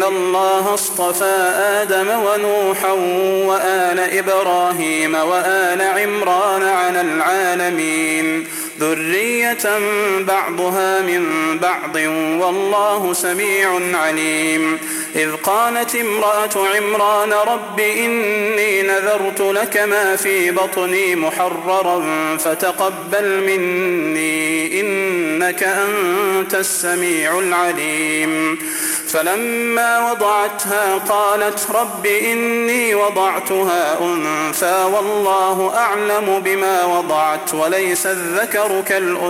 إن الله اصطفى آدم ونوحا وآل إبراهيم وآل عمران على العالمين ذرية بعضها من بعض والله سميع عليم. إذ قالت امرأة عمران رب إني نذرت لك ما في بطني محررا فتقبل مني إنك أنت السميع العليم. فلما وضعتها قالت رب إني وضعتها أنثى والله أعلم بما وضعت وليس الذكر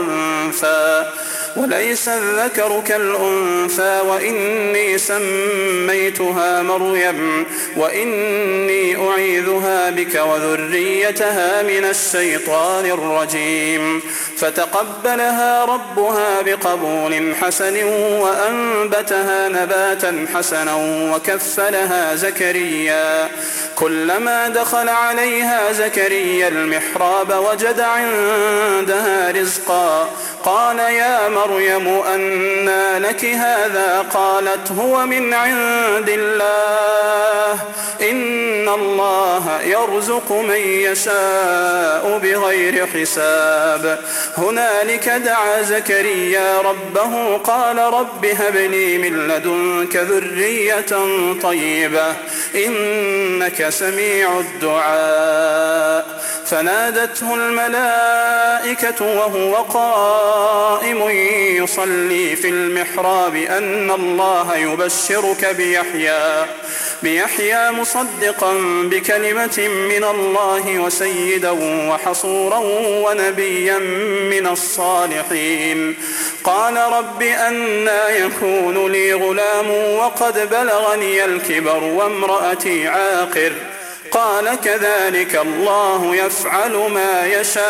كالأنثى وإني سميتها مريم وإني أعيذها بك وذريتها من الشيطان الرجيم. فتقبلها ربها بقبول حسن وأنبتها نباتا حسنا وكفلها زكريا. كلما دخل عليها زكريا المحراب وجد عندها رزقا قال يا مريم أنى لك هذا قالت هو من عند الله إن الله يرزق من يشاء بغير حساب. هنالك دعا زكريا ربه قال رب هب لي من لدنك ذرية طيبة إنك سميع الدعاء. فنادته الملائكة وهو قائم يصلي في المحراب أن الله يبشرك بيحيى مصدقا بكلمة من الله وسيدا وحصورا ونبيا من الصالحين. قال رب أنى يكون لي غلام وقد بلغني الكبر وامرأتي عاقر قال كذلك الله يفعل ما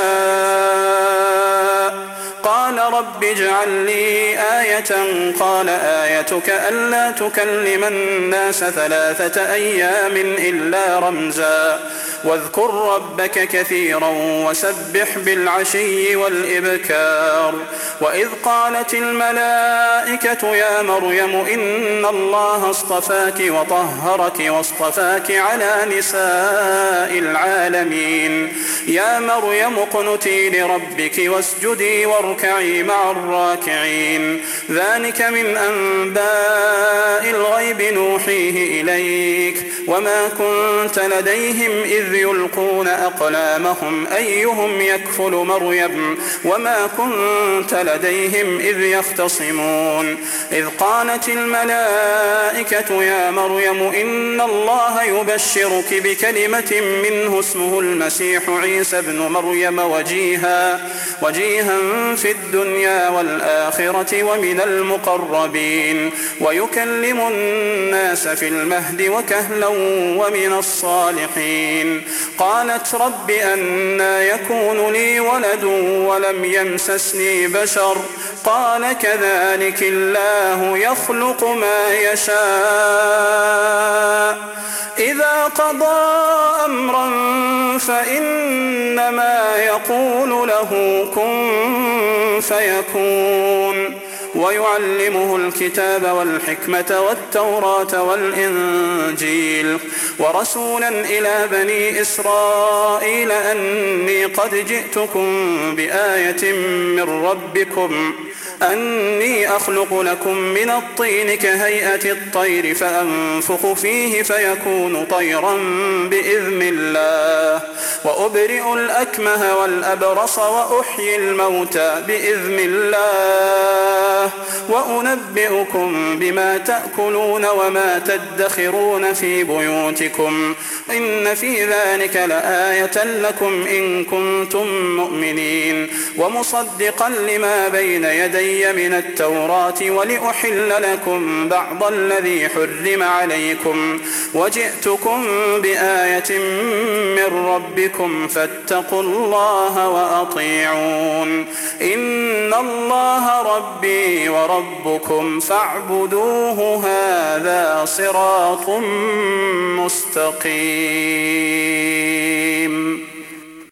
يشاء. قال رب اجعل لي آية قال آيتك ألا تكلم الناس 3 أيام إلا رمزا واذكر ربك كثيرا وسبح بالعشي والإبكار. وإذ قالت الملائكة يا مريم إن الله اصطفاك وطهرك واصطفاك على نساء العالمين. يا مريم اقنتي لربك واسجدي واركعي مع الراكعين. ذلك من أنباء الغيب نوحيه إليك وما كنت لديهم إذ يلقون أقلامهم أيهم يكفل مريم وما كنت لديهم إذ يختصمون. إذ قالت الملائكة يا مريم إن الله يبشرك بكلمة منه اسمه المسيح عيسى ابن مريم وجيها في الدنيا والآخرة ومن المقربين ويكلم الناس في المهد وكهلا ومن الصالحين. قالت رب أنى يكون لي ولد ولم يمسسني بشر قال كذلك الله يخلق ما يشاء إذا قضى أمرا فإنما يقول له كن فيكون. ويعلمه الكتاب والحكمة والتوراة والإنجيل ورسولا إلى بني إسرائيل أني قد جئتكم بآية من ربكم أني أخلق لكم من الطين كهيئة الطير فأنفخ فيه فيكون طيرا بإذن الله وأبرئ الأكمه والأبرص وأحيي الموتى بإذن الله وأنبئكم بما تأكلون وما تدخرون في بيوتكم إن في ذلك لآية لكم إن كنتم مؤمنين ومصدقا لما بين يدي من التوراة ولأحل لكم بعض الذي حرم عليكم وجئتكم بآية من ربكم فاتقوا الله وأطيعون. إن الله ربي وربكم فاعبدوه هذا صراط مستقيم.